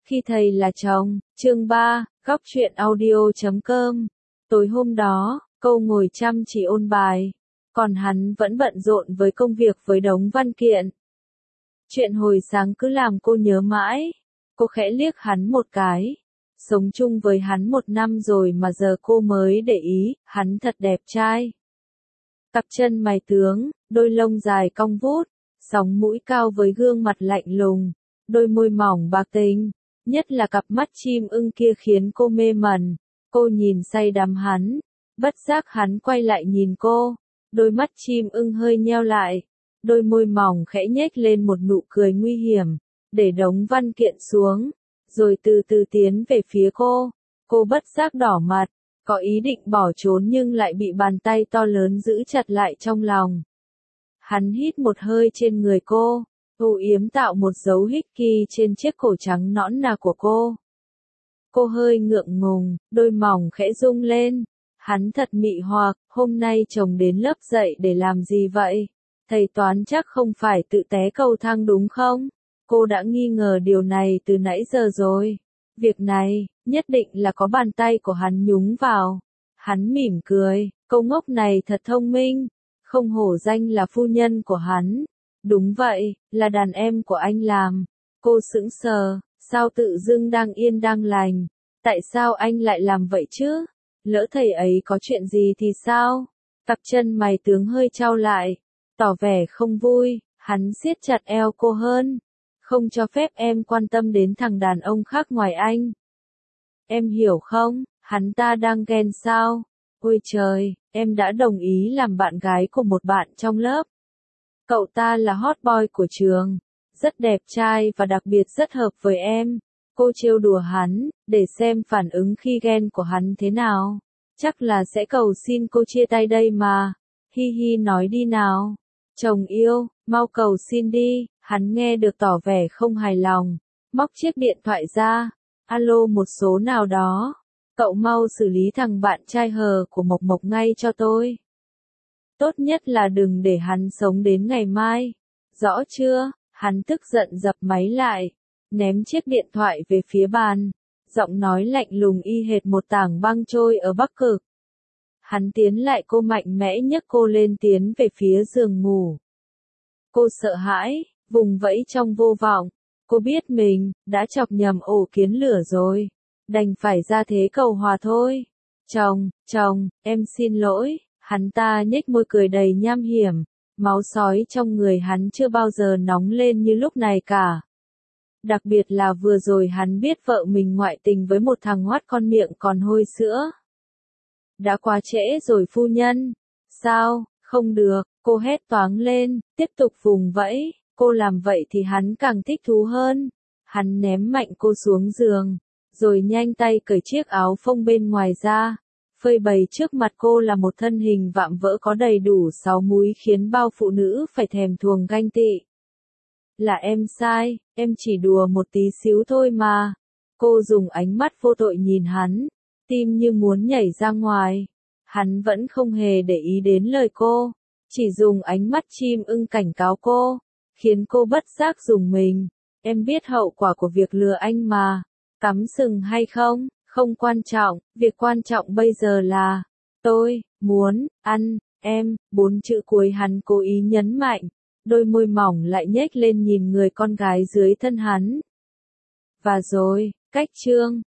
Khi thầy là chồng, chương 3, góc truyện audio.com. Tối hôm đó, cô ngồi chăm chỉ ôn bài, còn hắn vẫn bận rộn với công việc với đống văn kiện. Chuyện hồi sáng cứ làm cô nhớ mãi. Cô khẽ liếc hắn một cái. Sống chung với hắn 1 năm rồi mà giờ cô mới để ý, hắn thật đẹp trai. Cặp chân mày tướng, đôi lông dài cong vút, sóng mũi cao với gương mặt lạnh lùng, đôi môi mỏng bạc tình, nhất là cặp mắt chim ưng kia khiến cô mê mẩn. Cô nhìn say đắm hắn, bất giác hắn quay lại nhìn cô, đôi mắt chim ưng hơi nheo lại, đôi môi mỏng khẽ nhếch lên một nụ cười nguy hiểm, để đống văn kiện xuống, rồi từ từ tiến về phía cô. Cô bất giác đỏ mặt, có ý định bỏ trốn nhưng lại bị bàn tay to lớn giữ chặt lại trong lòng. Hắn hít một hơi trên người cô, âu yếm tạo một dấu hickey trên chiếc cổ trắng nõn nà của cô. Cô hơi ngượng ngùng, đôi mỏng khẽ rung lên. Hắn thật mị hoặc, hôm nay chồng đến lớp dạy để làm gì vậy? Thầy toán chắc không phải tự té cầu thang đúng không? Cô đã nghi ngờ điều này từ nãy giờ rồi. Việc này, nhất định là có bàn tay của hắn nhúng vào. Hắn mỉm cười, câu ngốc này thật thông minh, không hổ danh là phu nhân của hắn. Đúng vậy, là đàn em của anh làm. Cô sững sờ, sao tự dưng đang yên đang lành? Tại sao anh lại làm vậy chứ? Lỡ thầy ấy có chuyện gì thì sao? Cặp chân mày tướng hơi chau lại, tỏ vẻ không vui, hắn siết chặt eo cô hơn. Không cho phép em quan tâm đến thằng đàn ông khác ngoài anh. Em hiểu không, hắn ta đang ghen sao? Ôi trời, em đã đồng ý làm bạn gái của một bạn trong lớp. Cậu ta là hot boy của trường, rất đẹp trai và đặc biệt rất hợp với em. Cô trêu đùa hắn, để xem phản ứng khi ghen của hắn thế nào. Chắc là sẽ cầu xin cô chia tay đây mà. Hi hi nói đi nào. Chồng yêu, mau cầu xin đi. Hắn nghe được tỏ vẻ không hài lòng. Móc chiếc điện thoại ra. Alo một số nào đó. Cậu mau xử lý thằng bạn trai hờ của Mộc Mộc ngay cho tôi. Tốt nhất là đừng để hắn sống đến ngày mai. Rõ chưa? Hắn tức giận dập máy lại, ném chiếc điện thoại về phía bàn. Giọng nói lạnh lùng y hệt một tảng băng trôi ở Bắc Cực. Hắn tiến lại cô mạnh mẽ nhấc cô lên tiến về phía giường ngủ. Cô sợ hãi, vùng vẫy trong vô vọng. Cô biết mình đã chọc nhầm ổ kiến lửa rồi. Đành phải ra thế cầu hòa thôi. Chồng, em xin lỗi. Hắn ta nhếch môi cười đầy nham hiểm. Máu sói trong người hắn chưa bao giờ nóng lên như lúc này cả. Đặc biệt là vừa rồi hắn biết vợ mình ngoại tình với một thằng hoắt con miệng còn hôi sữa. Đã quá trễ rồi phu nhân. Sao, không được, cô hét toáng lên, tiếp tục vùng vẫy. Cô làm vậy thì hắn càng thích thú hơn. Hắn ném mạnh cô xuống giường, rồi nhanh tay cởi chiếc áo phông bên ngoài ra. Phơi bày trước mặt cô là một thân hình vạm vỡ có đầy đủ 6 múi khiến bao phụ nữ phải thèm thuồng ganh tị. Là em sai, em chỉ đùa một tí xíu thôi mà. Cô dùng ánh mắt vô tội nhìn hắn, tim như muốn nhảy ra ngoài. Hắn vẫn không hề để ý đến lời cô, chỉ dùng ánh mắt chim ưng cảnh cáo cô, khiến cô bất giác rùng mình. Em biết hậu quả của việc lừa anh mà. Cắm sừng hay không, không quan trọng, việc quan trọng bây giờ là, tôi, muốn, ăn, em, 4 chữ cuối hắn cố ý nhấn mạnh, đôi môi mỏng lại nhếch lên nhìn người con gái dưới thân hắn. Và rồi, cách chương